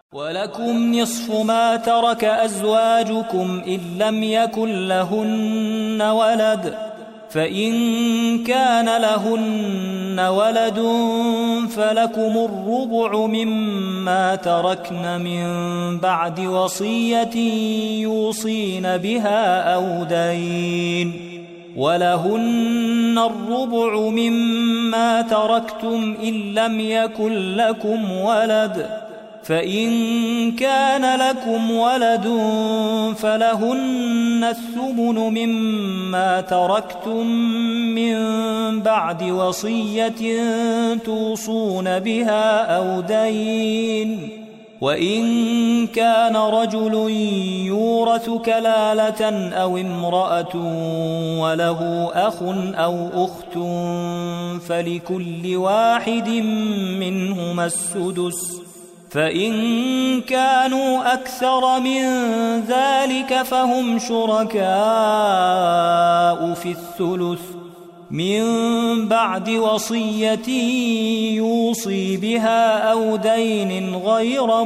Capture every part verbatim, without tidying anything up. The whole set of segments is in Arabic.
ولكم نصف ما ترك أزواجكم إن لم يكن لهن ولد، فإن كان لهن ولد فلكم الربع مما تركن من بعد وصية يوصين بها أو دين، ولهن الربع مما تركتم إن لم يكن لكم ولد، فإن كان لكم ولد فلهن الثمن مما تركتم من بعد وصية توصون بها أو دين، وإن كان رجل يورث كلالة أو امرأة وله أخ أو أخت فلكل واحد منهما السدس، فإن كانوا أكثر من ذلك فهم شركاء في الثلث من بعد وصية يوصي بها أو دين غير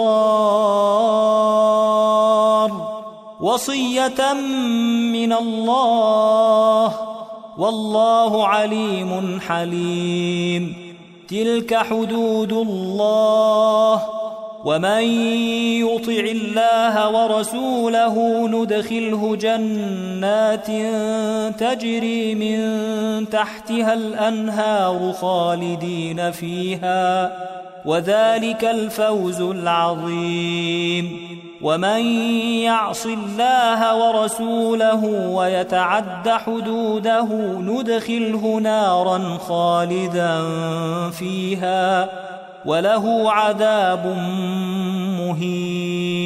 مضار، وصية من الله والله عليم حليم. تلك حدود الله، ومن يطع الله ورسوله ندخله جنات تجري من تحتها الأنهار خالدين فيها، وذلك الفوز العظيم. ومن يعص الله ورسوله ويتعد حدوده ندخله نارا خالدا فيها وله عذاب مهين.